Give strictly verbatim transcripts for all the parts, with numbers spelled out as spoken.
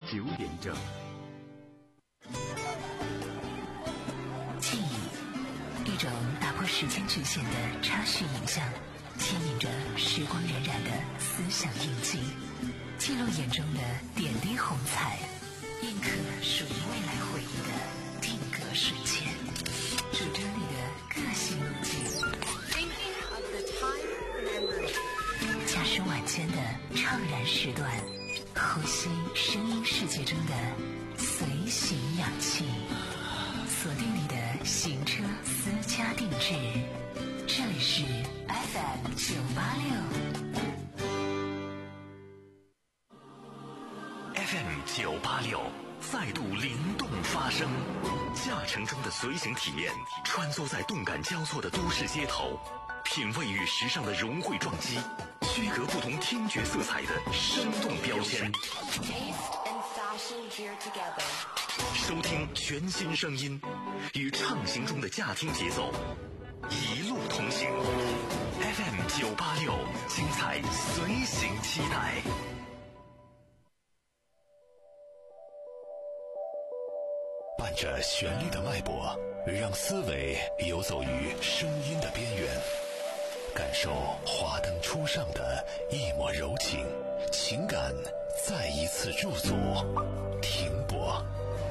九点整。 记忆，一种打破时间局限的插叙影像，牵引着时光荏苒的思想印记，记录眼中的点滴红彩，印刻属于未来回忆的定格瞬间，主张你的个性路径。驾驶晚间的怅然时段，呼吸声音世界中的随行氧气，锁定你的行车私家定制。这里是 F M 九八六 F M 九八六再度灵动发声，驾乘中的随行体验，穿梭在动感交错的都市街头，品味与时尚的融汇撞击，区隔不同听觉色彩的生动标签，收听全新声音，与畅行中的驾听节奏一路同行。 F M 九八六，精彩随行期待。伴着旋律的脉搏，让思维游走于声音的边缘，感受华灯初上的一抹柔情，情感再一次驻足停泊。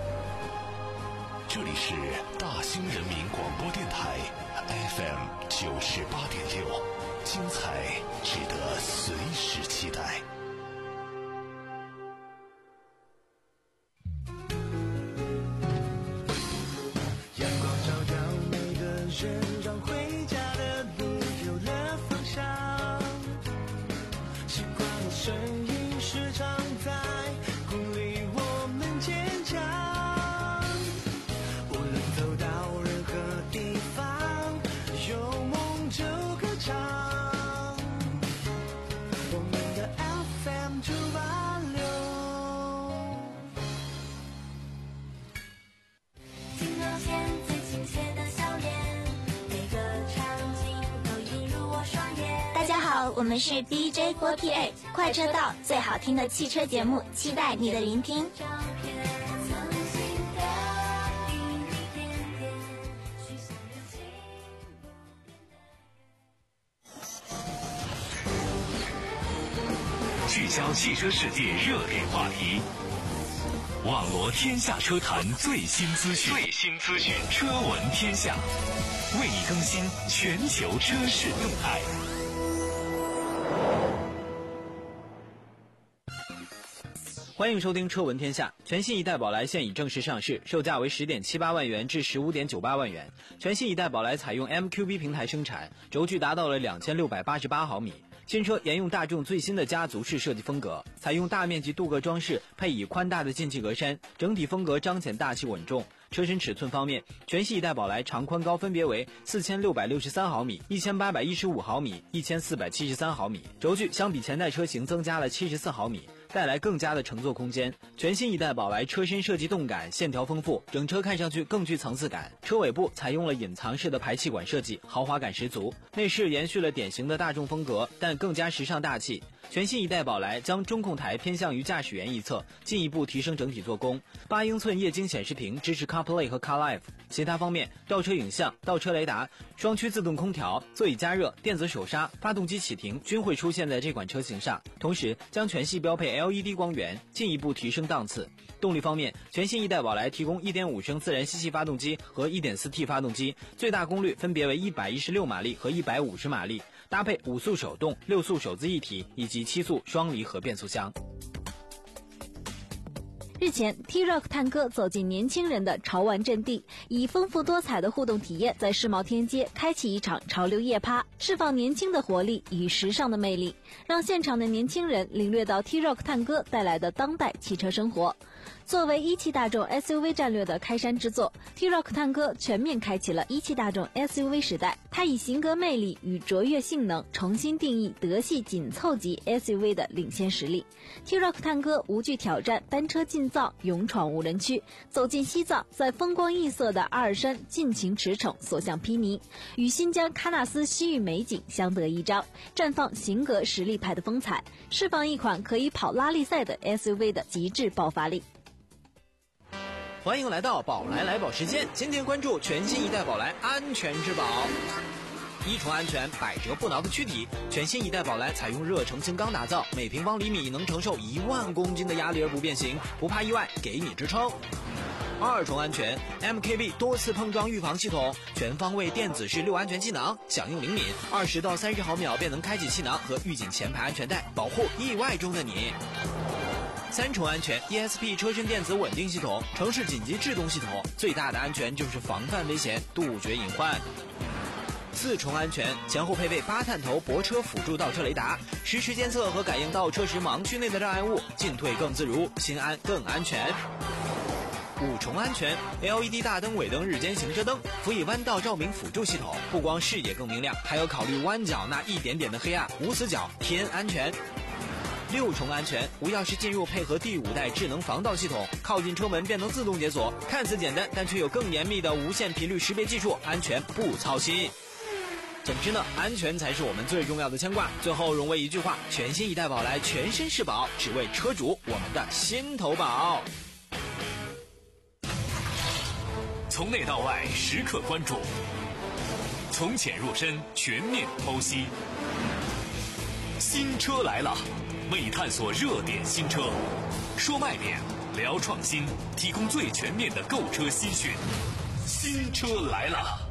这里是大兴人民广播电台 F M 九十八点六，精彩值得随时期待。 阳光照亮每个人，让回家的路有了方向。习惯的声音时常在鼓励我们坚强。无论走到任何地方，有梦就歌唱。我们的 F M 九八六。 听到现最亲切的笑脸，每个场景都映入我双眼。 大家好，我们是 D J 四十八，快车道最好听的汽车节目，期待你的聆听。 照片曾经的一点点，许下了情不变。 聚焦汽车世界热点话题，网罗天下车坛最新资讯，最新资讯，车闻天下，为你更新全球车市动态。 欢迎收听车闻天下。全新一代宝来现已正式上市，售价为 十点七八万元至 十五点九八万元。全新一代宝来采用 M Q B 平台生产，轴距达到了两千六百八十八毫米。新车沿用大众最新的家族式设计风格，采用大面积镀铬装饰，配以宽大的进气格栅，整体风格彰显大气稳重。车身尺寸方面，全新一代宝来长宽高分别为四千六百六十三毫米、一千八百一十五毫米、一千四百七十三毫米，轴距相比前代车型增加了七十四毫米，带来更加的乘坐空间。全新一代宝来车身设计动感，线条丰富，整车看上去更具层次感。车尾部采用了隐藏式的排气管设计，豪华感十足。内饰延续了典型的大众风格，但更加时尚大气。全新一代宝来将中控台偏向于驾驶员一侧，进一步提升整体做工。八英寸液晶显示屏支持 CarPlay 和 CarLife。其他方面，倒车影像、倒车雷达、双区自动空调、座椅加热、电子手刹、发动机启停均会出现在这款车型上，同时将全系标配 L E D 光源，进一步提升档次。动力方面，全新一代宝来提供 一点五升自然吸气发动机和 一点四 T 发动机，最大功率分别为一百一十六马力和一百五十马力，搭配五速手动、六速手自一体以及七速双离合变速箱。 日前 T-Roc 探歌走进年轻人的潮玩阵地，以丰富多彩的互动体验在世贸天阶开启一场潮流夜趴，释放年轻的活力与时尚的魅力，让现场的年轻人领略到 T-Roc 探歌带来的当代汽车生活。作为一汽大众 S U V 战略的开山之作， T-Roc 探歌全面开启了一汽大众 S U V 时代。它以型格魅力与卓越性能重新定义德系紧凑级 S U V 的领先实力。 T-Roc 探歌无惧挑战，单车竞新造，勇闯无人区。走进西藏，在风光异色的阿尔山尽情驰骋，所向披靡，与新疆喀纳斯西域美景相得益彰，绽放型格实力派的风采，释放一款可以跑拉力赛的 S U V 的极致爆发力。 欢迎来到宝来来宝时间，今天关注全新一代宝来安全质保。一重安全，百折不挠的躯体，全新一代宝来采用热成型钢打造，每平方厘米能承受一万公斤的压力而不变形，不怕意外，给你支撑。二重安全 M K B 多次碰撞预防系统，全方位电子式六安全气囊，响应灵敏，二十到三十毫秒便能开启气囊和预警前排安全带，保护意外中的你。三重安全 E S P 车身电子稳定系统，城市紧急制动系统，最大的安全就是防范危险，杜绝隐患。四重安全，前后配备八探头泊车辅助倒车雷达，实时监测和感应倒车时盲区内的障碍物，进退更自如，心安更安全。五重安全 L E D 大灯尾灯日间行车灯，辅以弯道照明辅助系统，不光视野更明亮，还有考虑弯角那一点点的黑暗，无死角偏安全。六重安全，无钥匙进入配合第五代智能防盗系统，靠近车门便能自动解锁，看似简单，但却有更严密的无线频率识别技术，安全不操心。总之呢，安全才是我们最重要的牵挂。最后融为一句话，全新一代宝来全身是宝，只为车主我们的心头宝。 从内到外时刻关注，从浅入深全面剖析。新车来了，为你探索热点新车，说卖点，聊创新，提供最全面的购车新讯。新车来了。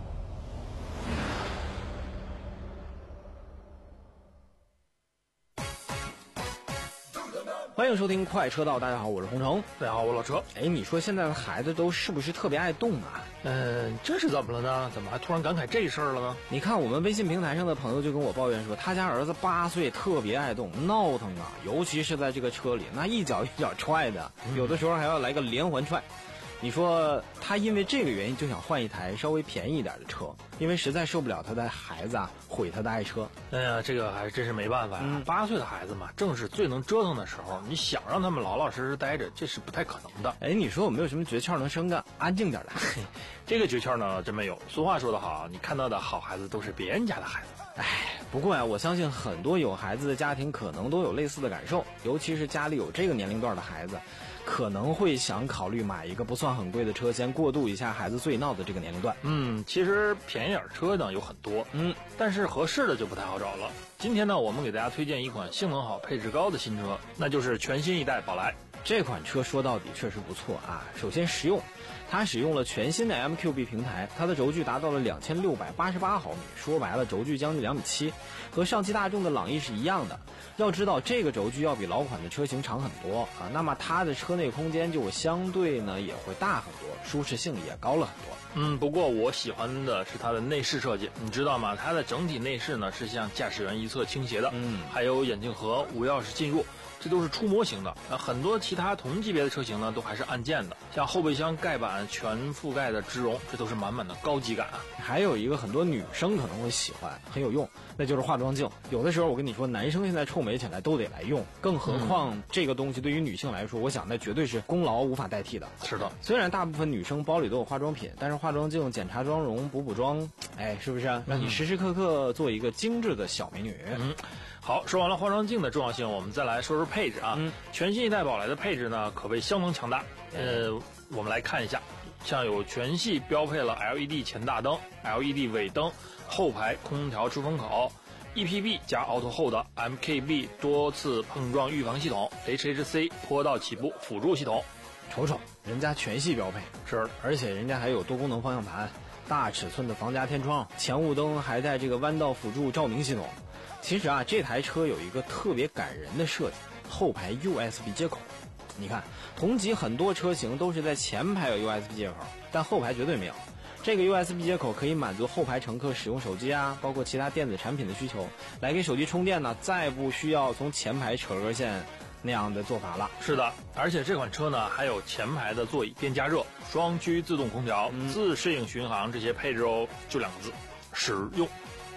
欢迎收听快车道，大家好，我是洪城。 大家好，我老车。 哎，你说现在的孩子都是不是特别爱动啊？ 嗯，这是怎么了呢？怎么还突然感慨这事儿了呢？ 你看我们微信平台上的朋友就跟我抱怨说，他家儿子八岁，特别爱动，闹腾啊，尤其是在这个车里，那一脚一脚踹的，有的时候还要来个连环踹。你说他因为这个原因就想换一台稍微便宜一点的车，因为实在受不了他的孩子啊毁他的爱车。 哎呀，这个还真是没办法呀。 嗯、 八岁的孩子嘛，正是最能折腾的时候，你想让他们老老实实待着，这是不太可能的。 哎，你说有没有什么诀窍能生个安静点的？ 这个诀窍呢，真没有。俗话说得好，你看到的好孩子都是别人家的孩子。 哎，不过呀、啊，我相信很多有孩子的家庭可能都有类似的感受，尤其是家里有这个年龄段的孩子，可能会想考虑买一个不算很贵的车，先过渡一下孩子最闹的这个年龄段。 嗯，其实便宜点车呢有很多， 嗯， 但是合适的就不太好找了。今天呢，我们给大家推荐一款性能好、配置高的新车，那就是全新一代宝来。 这款车说到底确实不错啊，首先实用。它使用了全新的 M Q B 平台，它的轴距达到了两千六百八十八毫米，说白了轴距将近两米七，和上汽大众的朗逸是一样的。要知道这个轴距要比老款的车型长很多啊，那么它的车内空间就相对呢也会大很多，舒适性也高了很多。 嗯，不过我喜欢的是它的内饰设计，你知道吗？它的整体内饰呢是向驾驶员一侧倾斜的， 嗯， 还有眼镜盒、无钥匙进入。这都是触摸型的，呃，很多其他同级别的车型呢，都还是按键的。像后备箱盖板全覆盖的植绒，这都是满满的高级感啊。 还有一个很多女生可能会喜欢，很有用，那就是化妆镜。有的时候我跟你说，男生现在臭美起来都得来用，更何况这个东西对于女性来说，我想那绝对是功劳无法代替的。 是的， 虽然大部分女生包里都有化妆品，但是化妆镜检查妆容、补补妆，哎，是不是啊？让你时时刻刻做一个精致的小美女。 嗯。好，说完了化妆镜的重要性，我们再来说说配置啊。 嗯， 全新一代宝来的配置呢，可谓相当强大。呃，我们来看一下，像有全系标配了 L E D 前大灯、L E D 尾灯、后排空调出风口、E P B 加 Auto Hold、M K B 多次碰撞预防系统、H H C 坡道起步辅助系统。 瞅瞅，人家全系标配， 是， 而且人家还有多功能方向盘、大尺寸的防夹天窗，前雾灯还带这个弯道辅助照明系统。其实啊，这台车有一个特别感人的设计，后排 U S B 接口。你看，同级很多车型都是在前排有 U S B 接口，但后排绝对没有。这个 U S B 接口可以满足后排乘客使用手机啊，包括其他电子产品的需求。来给手机充电呢，再不需要从前排扯根线那样的做法了。 是的，而且这款车呢还有前排的座椅变加热、双区自动空调、嗯、自适应巡航这些配置哦，就两个字，实用。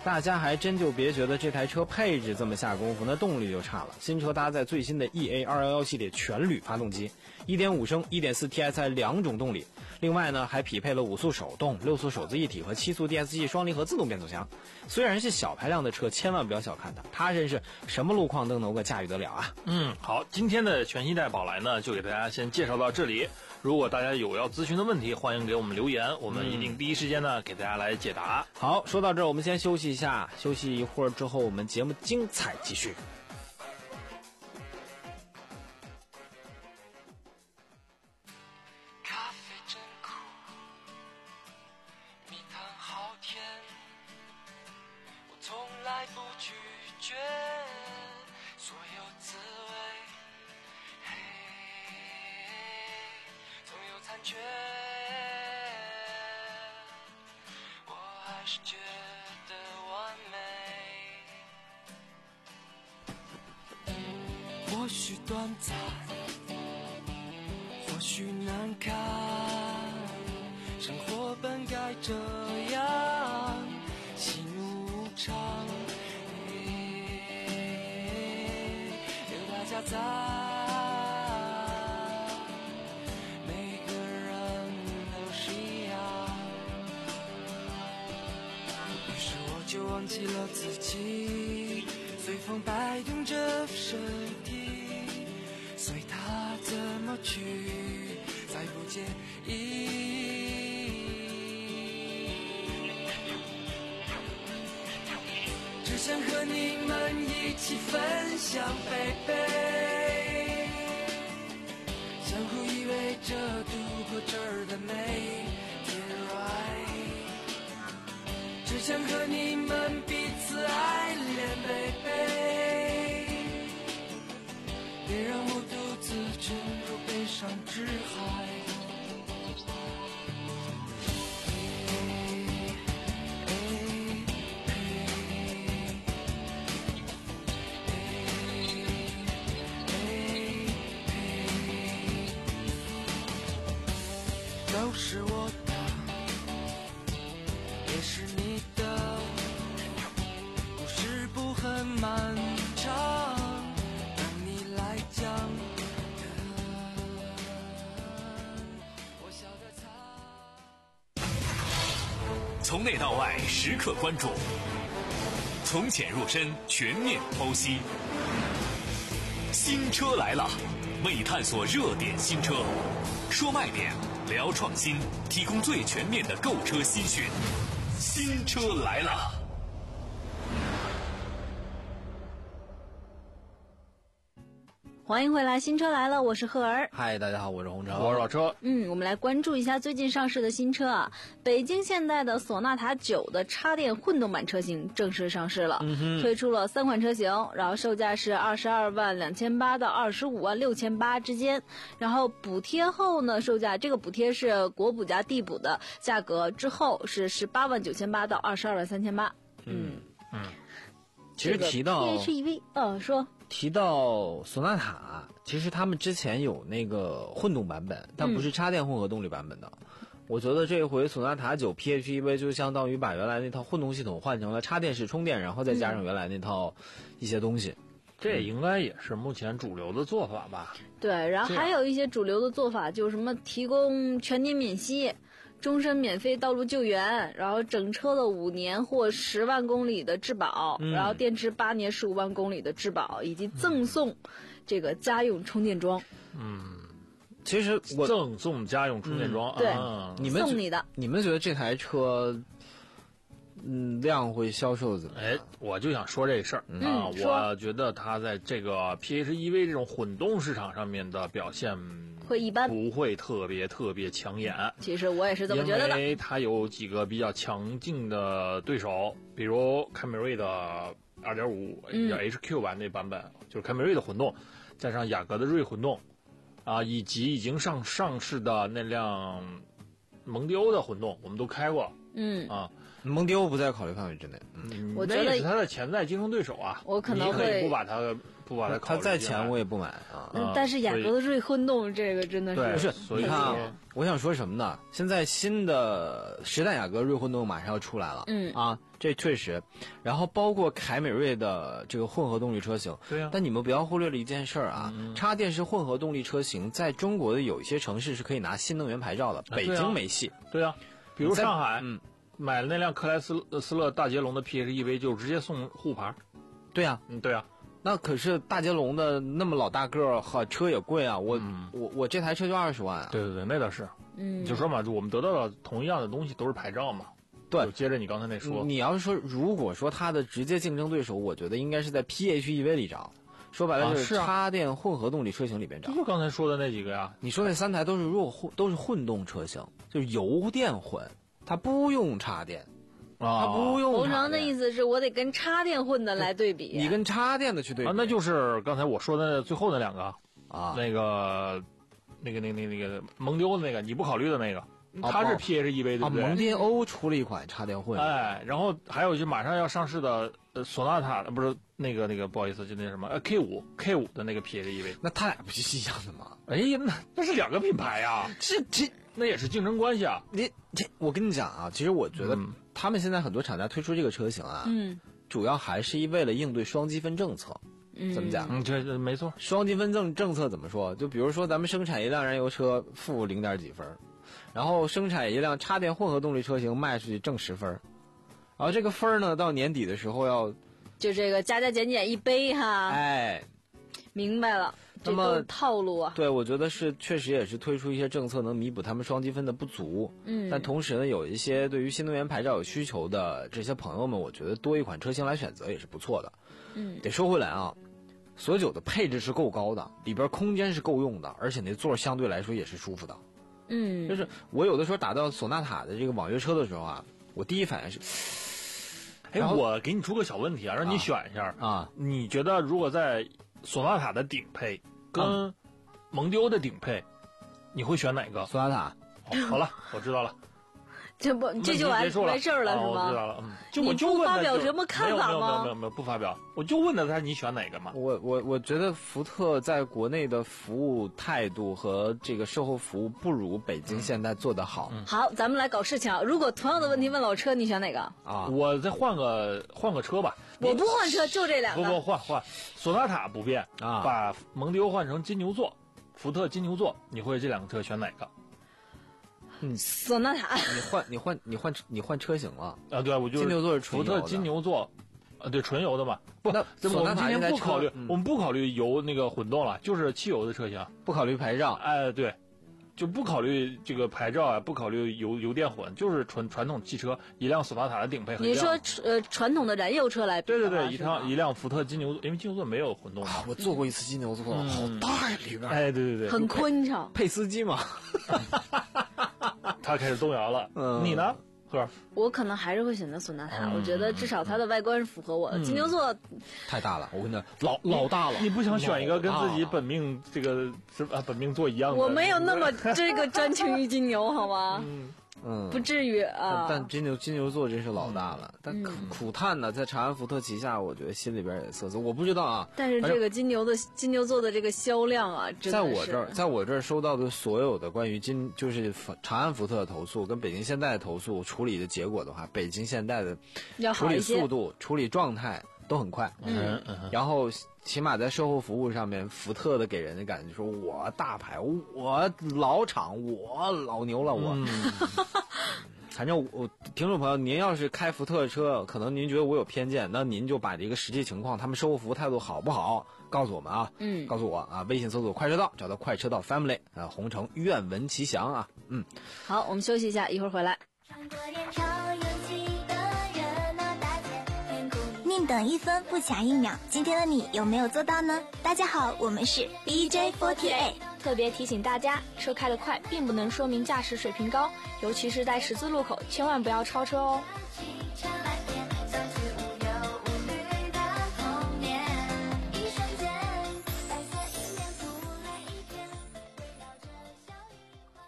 大家还真就别觉得这台车配置这么下功夫，那动力就差了。新车搭载最新的 E A 二一一系列全铝发动机， 一点五 升 一点四 T S I 两种动力，另外呢还匹配了五速手动、六速手自一体和七速 D S G 双离合自动变速箱。虽然是小排量的车，千万不要小看它，它真是什么路况都能够驾驭得了啊。 嗯，好，今天的全新一代宝来呢，就给大家先介绍到这里。如果大家有要咨询的问题，欢迎给我们留言，我们一定第一时间呢给大家来解答。 好，说到这儿，我们先休息一下，休息一会儿之后，我们节目精彩继续。 咖啡真苦，蜜糖好甜，我从来不拒绝所有滋味，嘿，总有残缺，我还是觉得完美，或许短暂，或许难看，生活本该这样，喜怒无常，有大家在，每个人都是一样，于是我就忘记了自己，随风摆动着身体，随它怎么去，再不介意。只想和你们一起分享，贝贝，相互依偎着度过这儿的每天 right。只想和你们彼此爱恋，贝贝，别让我独自沉入悲伤之海。都是我的，也是你的，故事不很漫长，等你来讲。我笑得藏。 从内到外时刻关注，从浅入深全面剖析。新车来了，为探索热点新车，说卖点，聊创新，提供最全面的购车新讯。新车来了。 欢迎回来，新车来了，我是赫儿。 嗨，大家好，我是洪超， 我是老车。 嗯，我们来关注一下最近上市的新车啊，北京现代的索纳塔九的插电混动版车型正式上市了，嗯、推出了三款车型，然后售价是二十二万两千八到二十五万六千八之间，然后补贴后呢，售价这个补贴是国补加地补的价格，之后是十八万九千八到二十二万三千八。嗯嗯， 其实提到 P H E V， 呃，说。 提到索纳塔，其实他们之前有那个混动版本，但不是插电混合动力版本的。嗯、我觉得这回索纳塔九 P H E V 就相当于把原来那套混动系统换成了插电式充电，然后再加上原来那套一些东西。 嗯、这应该也是目前主流的做法吧？ 对，然后还有一些主流的做法，就是什么提供全年免息。终身免费道路救援，然后整车的五年或十万公里的质保，嗯、然后电池八年十五万公里的质保，以及赠送这个家用充电桩。 嗯， 其实我赠送家用充电桩， 嗯、对， 啊、 你们送你的。 你们觉得这台车，嗯，量会销售怎么样？ 哎，我就想说这事儿、嗯、啊，我觉得它在这个 P H E V 这种混动市场上面的表现。 会一般， 不会特别特别抢眼。 其实我也是这么觉得的。 因为它有几个比较强劲的对手，比如凯美瑞的 二点五 叫 H Q 版那版本，嗯、就是凯美瑞的混动，加上雅阁的锐混动，啊，以及已经上上市的那辆蒙迪欧的混动，我们都开过。 嗯啊， 蒙迪欧不在考虑范围之内。 嗯，我觉得那也是它的潜在竞争对手啊。 我可能会你可以不把它不把它考虑它再进来钱我也不买啊。 嗯但是雅阁的锐混动这个真的对是不是， 所以你看啊说， 我想说什么呢？现在新的时代雅阁锐混动马上要出来了， 嗯啊，这确实，然后包括凯美瑞的这个混合动力车型， 对呀但你们不要忽略了一件事儿啊，插电式混合动力车型在中国的有一些城市是可以拿新能源牌照的，北对啊京没戏。 对啊，比如在上海， 嗯， 买了那辆克莱斯斯勒大捷龙的 P H E V 就直接送沪牌。 对啊， 嗯，对啊， 那可是大捷龙的那么老大个儿，哈，车也贵啊，我、我我这台车就二十万啊。 对对对，那倒是。 嗯， 就说嘛，我们得到的同样的东西都是牌照嘛。 对就接着你刚才那说， 你要是说，如果说它的直接竞争对手，我觉得应该是在 P H E V 里找。说白了就是啊是啊插电混合动力车型里边找。 这就刚才说的那几个呀。 你说那三台都是弱混，都是混动车型，就是油电混，它不用插电，它啊， 不用红插电。 长的意思是我得跟插电混的来对比。 你跟插电的去对比， 啊，那就是刚才我说的最后那两个， 啊， 那个，那个，那个，那个，那个蒙丢的那个，你不考虑的那个，它是 P H E V 对啊， 不对？ 蒙迪欧出了一款插电混， 哎，然后还有就马上要上市的呃索纳塔，不是那个那个不好意思，就那什么呃 K 五 K 五的那个 P H E V。 那他俩不是一样的吗？ 哎呀，那那是两个品牌呀， 这这那也是竞争关系啊。 你这，我跟你讲啊，其实我觉得嗯他们现在很多厂家推出这个车型啊， 嗯主要还是为了应对双积分政策。 嗯， 怎么讲？ 嗯，这这没错。 双积分政政策怎么说？就比如说咱们生产一辆燃油车负零点几分，然后生产一辆插电混合动力车型卖出去挣十分，然后这个分呢到年底的时候要， 就这个加加减减一杯哈， 哎， 明白了，这那么都是套路啊。 对，我觉得是确实也是推出一些政策能弥补他们双积分的不足。 嗯， 但同时呢，有一些对于新能源牌照有需求的这些朋友们，我觉得多一款车型来选择也是不错的。 嗯， 得说回来啊，索九的配置是够高的，里边空间是够用的，而且那座相对来说也是舒服的。 嗯， 就是我有的时候打到索纳塔的这个网约车的时候啊，我第一反应是， 哎， 然后我给你出个小问题啊，让你选一下啊， 你觉得如果在索纳塔的顶配跟蒙迪欧的顶配，你会选哪个？ 索纳塔。 哦好了，我知道了。 这不这就完问题结束了完事儿了是哦我知道吗？ 了，嗯，就你我就不发问他就表什么看法没有没有没有吗没有没有不发表，我就问了他你选哪个嘛？ 我我我觉得福特在国内的服务态度和这个售后服务不如北京现代做得好、 好，咱们来搞事情啊。如果同样的问题问老车，你选哪个？ 啊。 我再换个换个车吧。 我不换车，就这两不不个。 换换，索纳塔不变啊把蒙迪欧换成金牛座，福特金牛座，你会这两个车选哪个？ 索纳塔。 你换你换你换你换车型了， 啊，对，我就是金牛座是纯油的福特金牛座，啊，对，纯油的嘛。不， 那这我们今索纳塔这台天不考虑车，嗯我们不考虑油那个混动了，就是汽油的车型。 不考虑牌照。 哎，对，就不考虑这个牌照啊，不考虑油油电混，就是纯传统汽车，一辆索纳塔的顶配和一你辆。 说呃传统的燃油车来比的话， 对对对，一是吗辆一辆福特金牛座，因为金牛座没有混动嘛。 啊，我坐过一次金牛座， 嗯好大呀里边。 哎，对对对， 很宽敞。 配司机嘛。 他开始动摇了。 嗯你呢，贺？ 我可能还是会选择索纳塔， 嗯我觉得至少它的外观是符合我的。金牛座太大了，我跟你讲，老老大了。 你不想选一个跟自己老大本命这个是吧本命座一样的？ 我没有那么这个专情于金牛，好吗？ 嗯， 不至于但啊。 但金牛金牛座真是老大了。但苦嗯苦叹呢，在长安福特旗下，我觉得心里边也瑟瑟。我不知道啊， 但是这个金牛的金牛座的这个销量啊，真的是在我这儿，在我这儿收到的所有的关于金就是长安福特的投诉跟北京现代的投诉处理的结果的话，北京现代的处理要好一些速。度、处理状态都很快。 嗯嗯然后起码在售后服务上面，福特的给人的感觉说，我大牌，我老厂，我老牛了，我。 嗯， 反正我听众朋友，您要是开福特车，可能您觉得我有偏见，那您就把这个实际情况，他们售后服务态度好不好，告诉我们啊， 嗯告诉我啊，微信搜索快车道，找到快车道 Family 啊，红城愿闻其详啊，嗯， 好，我们休息一下，一会儿回来。 穿过年朝有几个热闹大街，天空宁等一分不抢一秒，今天的你有没有做到呢？大家好，我们是 B J 四十八。 特别提醒大家，车开得快并不能说明驾驶水平高，尤其是在十字路口，千万不要超车哦。 汽车来电，像是无忧无虑的童年，一瞬间，白色迎面扑来一片，围绕着小雨花。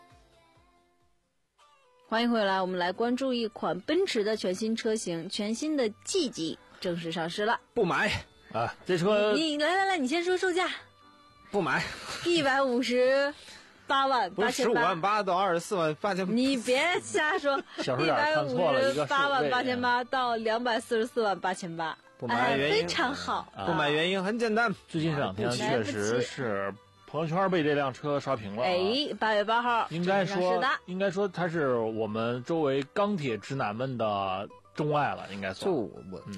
欢迎回来，我们来关注一款奔驰的全新车型，全新的 G 级正式上市了。 不买啊，这车你来来来，你先说售价， 不买， 一百五十八万不是十五八千八。 万八到二十四万八千八。 你别瞎说， 小数一百点看五错了一个十八万数位八千八到两百四十四万八千八， 不买哎， 原因非常好。 啊不买原因很简单， 最近这两天来确不及实是朋友圈被这辆车刷屏了、啊。 哎，八月八号， 应该说正式上市的， 应该说它是我们周围钢铁直男们的钟爱了，应该就算。 我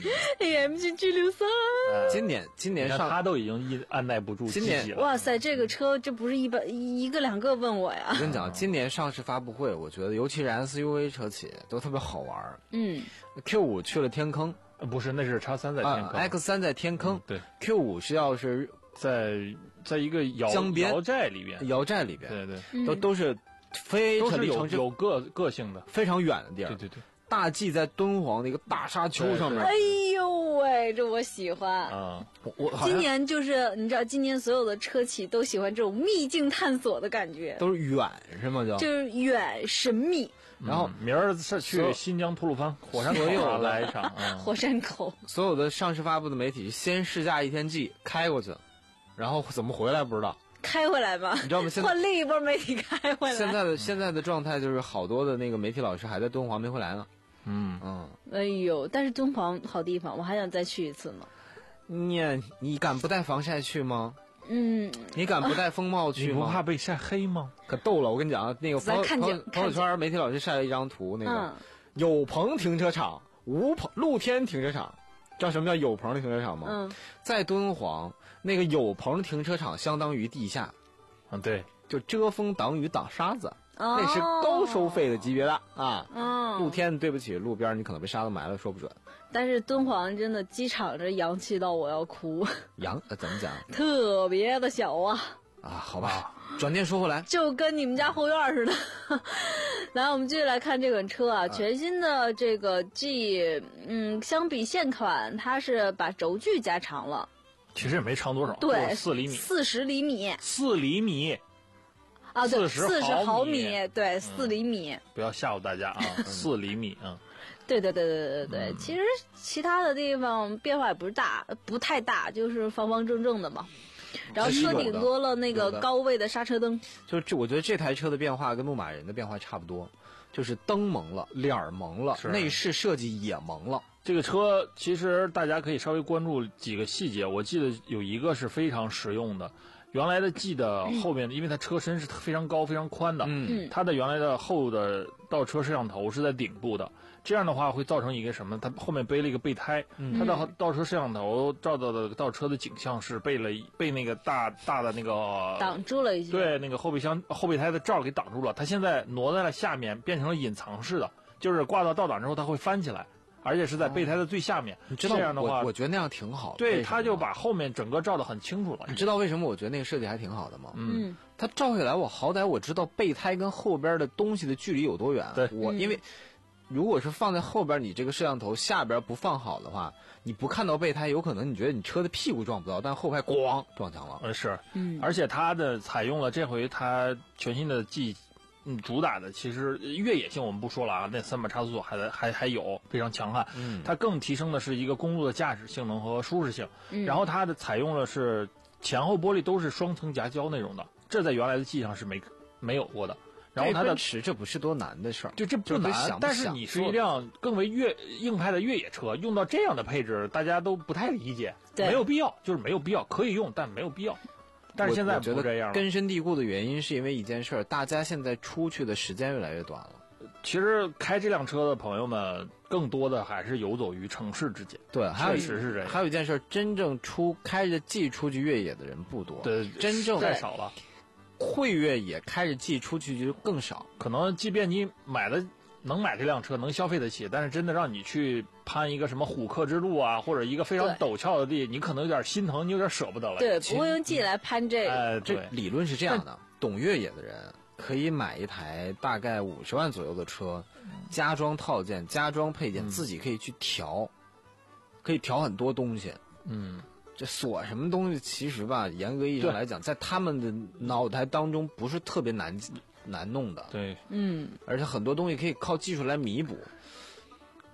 A M G G 六三。 呃今年今你看年上他都已经一按耐不住今年自己了。 哇塞，这个车这不是一般一个两个问我呀我。跟你讲，今年上市发布会，我觉得尤其是 S U V 车企都特别好玩儿。 嗯， Q 五去了天坑呃不是，那是叉三在天啊坑。 ，X 三在天坑， 对， Q 五是要是在在一个窑江边窑寨里边。 窑寨里边， 对对， 嗯都都是非都是有常离城市有个个性的。 非常远的地儿。 对对对。 大 G 在敦煌那个大沙丘上面， 哎呦喂，这我喜欢。 啊， 我我好像今年就是你知道，今年所有的车企都喜欢这种秘境探索的感觉， 都是远是吗？就就是远神秘。 然后嗯明儿是所有去新疆吐鲁番火山口所有的来一场啊。 火山口， 所有的上市发布的媒体先试驾一天 G 开过去，然后怎么回来不知道。 开回来吧， 你知道吗？现在换另一波媒体开回来。 现在的现在的状态就是好多的那个媒体老师还在敦煌没回来呢。 嗯嗯， 哎呦，但是敦煌好地方，我还想再去一次呢。 你你敢不带防晒去吗？ 嗯， 你敢不带风帽你不去吗？ 怕被晒黑吗？ 可逗了，我跟你讲啊，那个朋友咱看见朋友朋友看见圈媒体老师晒了一张图，那个、 嗯有棚停车场、无棚露天停车场，知道什么叫有棚的停车场吗？ 嗯， 在敦煌那个有棚停车场相当于地下， 啊，对， 就遮风挡雨挡沙子， 哦那是高收费的级别的啊。 嗯， 露天对不起，路边你可能被沙子埋了，说不准。 但是敦煌真的机场这洋气到我要哭， 洋呃怎么讲特别的小啊， 啊？好吧，转念说回来， 就跟你们家后院似的。来，我们继续来看这款车啊，全新的这个 G， 嗯，相比现款，它是把轴距加长了， 其实也没长多少， 对， 四厘米， 四十厘米四厘米， 啊，对， 40 四十毫毫米米，对，四厘米。 不要吓唬大家啊，四厘米啊。 对对对对对对， 嗯其实其他的地方变化也不是大，不太大，就是方方正正的嘛。然后车顶多了那个高位的刹车灯， 就是这，我觉得这台车的变化跟牧马人的变化差不多，就是灯蒙了，脸儿蒙了， 是内饰设计也蒙了。 这个车其实大家可以稍微关注几个细节，我记得有一个是非常实用的。原来的 G 的后面，因为它车身是非常高、非常宽的， 嗯它的原来的后的倒车摄像头是在顶部的，这样的话会造成一个什么？它后面背了一个备胎，它的倒车摄像头照到的倒车的景象是被了被那个大大的那个挡住了一些。 对，那个后备箱后备胎的罩给挡住了，它现在挪在了下面，变成了隐藏式的，就是挂到倒档之后它会翻起来，而且是在备胎的最下面。 你知道这样的话， 我我觉得那样挺好的。 对， 为什么它就把后面整个照得很清楚了。 你知道为什么我觉得那个设计还挺好的吗？ 嗯， 它照下来，我好歹我知道备胎跟后边的东西的距离有多远。 对嗯我因为如果是放在后边，你这个摄像头下边不放好的话，你不看到备胎，有可能你觉得你车的屁股撞不到，但后排咣撞墙了。 呃是， 嗯而且它的采用了这回它全新的 G。嗯，主打的其实越野性我们不说了啊，那三把差速还在还还有非常强悍， 嗯它更提升的是一个公路的驾驶性能和舒适性， 嗯然后它的采用了是前后玻璃都是双层夹胶那种的，这在原来的 G 上是没没有过的，然后它的这奔驰这不是多难的事儿， 就这不就是得难， 想不但是想你是一做辆更为越硬派的越野车，用到这样的配置，大家都不太理解， 对没有必要，就是没有必要，可以用，但没有必要。但是现在我觉得不这样了。 根深蒂固的原因是因为一件事儿，大家现在出去的时间越来越短了。 其实开这辆车的朋友们，更多的还是游走于城市之间。 对，还有一确实是这样还有一件事，真正出开着 G 出去越野的人不多， 对， 真正太少了。 会越野开着 G 出去就更少。 可能即便你买的能买这辆车，能消费得起，但是真的让你去攀一个什么虎克之路啊，或者一个非常对陡峭的地，你可能有点心疼，你有点舍不得了。 对，不会用 G 来攀这个。 哎， 这对， 理论是这样的，懂越野的人可以买一台大概五十万左右的车，加装套件、加装配件， 嗯自己可以去调，可以调很多东西。 嗯， 这锁什么东西，其实吧，严格意义上对来讲，在他们的脑袋当中不是特别难难弄的， 对， 嗯， 而且很多东西可以靠技术来弥补。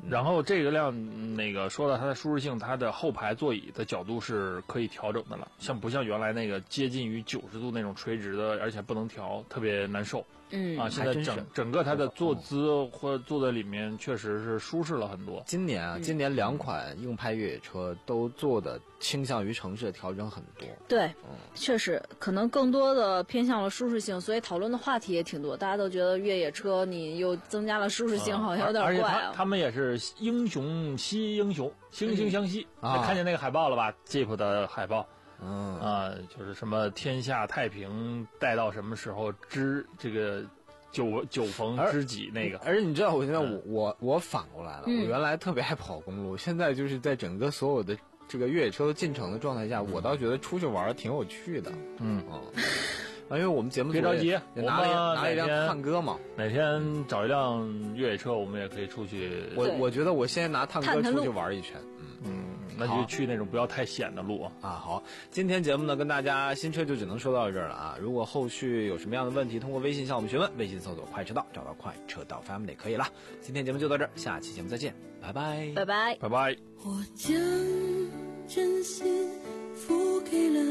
然后这个辆、嗯、那个说到它的舒适性，它的后排座椅的角度是可以调整的了，像不像原来那个接近于九十度那种垂直的，而且不能调，特别难受。 嗯啊，现在整整个它的坐姿或坐在里面确实是舒适了很多。 今年啊，今年两款硬派越野车都做的倾向于城市的调整很多。 对，嗯、确实可能更多的偏向了舒适性，所以讨论的话题也挺多。大家都觉得越野车你又增加了舒适性， 啊、 好像有点怪啊。 而且他他们也是英雄惜英雄，惺惺相惜。 嗯、啊， 看见那个海报了吧 ？Jeep 的海报。 嗯啊，就是什么天下太平，待到什么时候知这个久久逢知己那个。 而且你知道，我现在我、嗯、我我反过来了、嗯，我原来特别爱跑公路，现在就是在整个所有的这个越野车都进城的状态下，嗯、我倒觉得出去玩挺有趣的。嗯嗯。因为我们节目别着急， 我拿了拿了一辆探戈嘛， 哪天找一辆越野车，我们也可以出去。 我我觉得我先拿探戈出去玩一圈，嗯嗯，那就去那种不要太险的路啊。好，今天节目呢跟大家新车就只能说到这儿了啊。如果后续有什么样的问题，通过微信向我们询问，微信搜索快车道，找到快车道 family 可以了。今天节目就到这儿，下期节目再见，拜拜， 拜拜， 拜拜。 我将真心付给了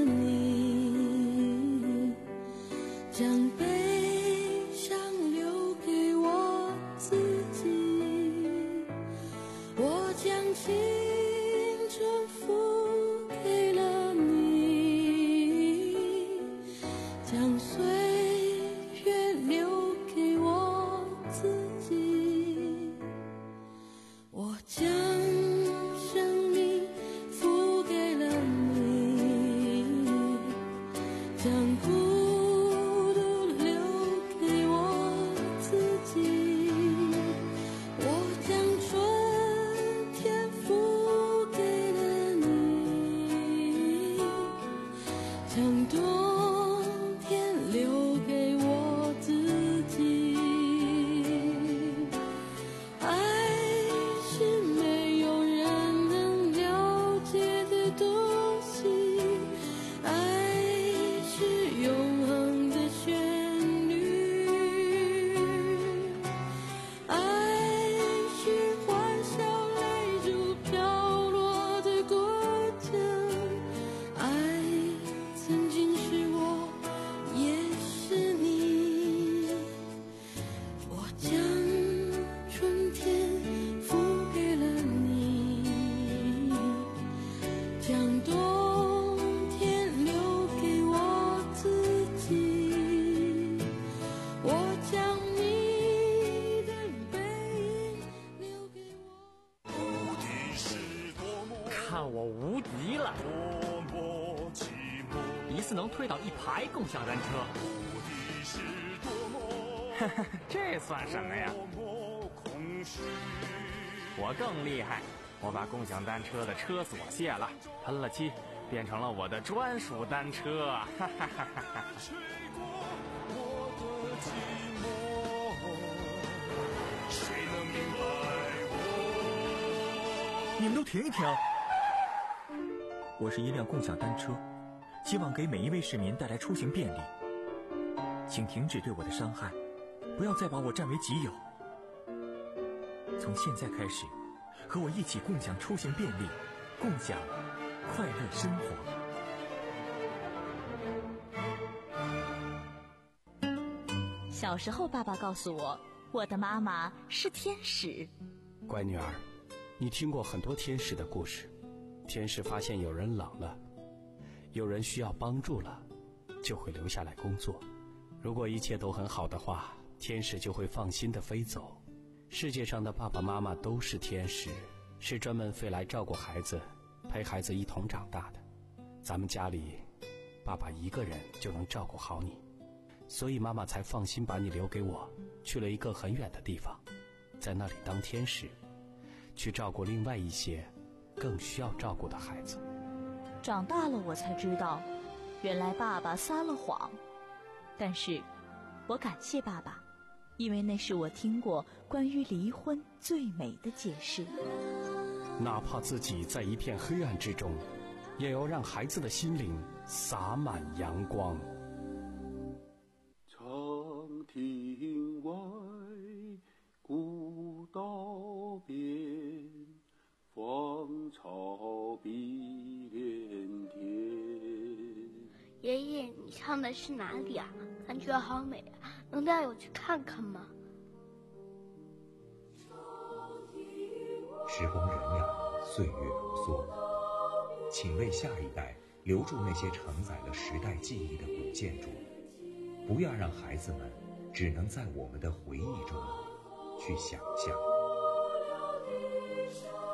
你，将悲伤留给我自己，我将青春付给了你，将岁月留给我自己，我将生命付给了你，将孤看我无敌了！一次能推倒一排共享单车，这算什么呀？我更厉害，我把共享单车的车锁卸了，喷了漆，变成了我的专属单车。哈哈哈哈哈！ 你们都停一停！我是一辆共享单车，希望给每一位市民带来出行便利。请停止对我的伤害，不要再把我占为己有。从现在开始，和我一起共享出行便利，共享快乐生活。 小时候，爸爸告诉我，我的妈妈是天使。 乖女儿，你听过很多天使的故事。天使发现有人冷了，有人需要帮助了，就会留下来工作。如果一切都很好的话，天使就会放心地飞走。世界上的爸爸妈妈都是天使，是专门飞来照顾孩子，陪孩子一同长大的。咱们家里，爸爸一个人就能照顾好你，所以妈妈才放心把你留给我，去了一个很远的地方，在那里当天使，去照顾另外一些更需要照顾的孩子。 长大了我才知道，原来爸爸撒了谎，但是我感谢爸爸，因为那是我听过关于离婚最美的解释。 哪怕自己在一片黑暗之中，也要让孩子的心灵洒满阳光。 长亭外，古道边。 唱的是哪里啊？感觉好美啊，能带我去看看吗？ 时光荏苒，岁月如梭，请为下一代留住那些承载了时代记忆的古建筑，不要让孩子们只能在我们的回忆中去想象。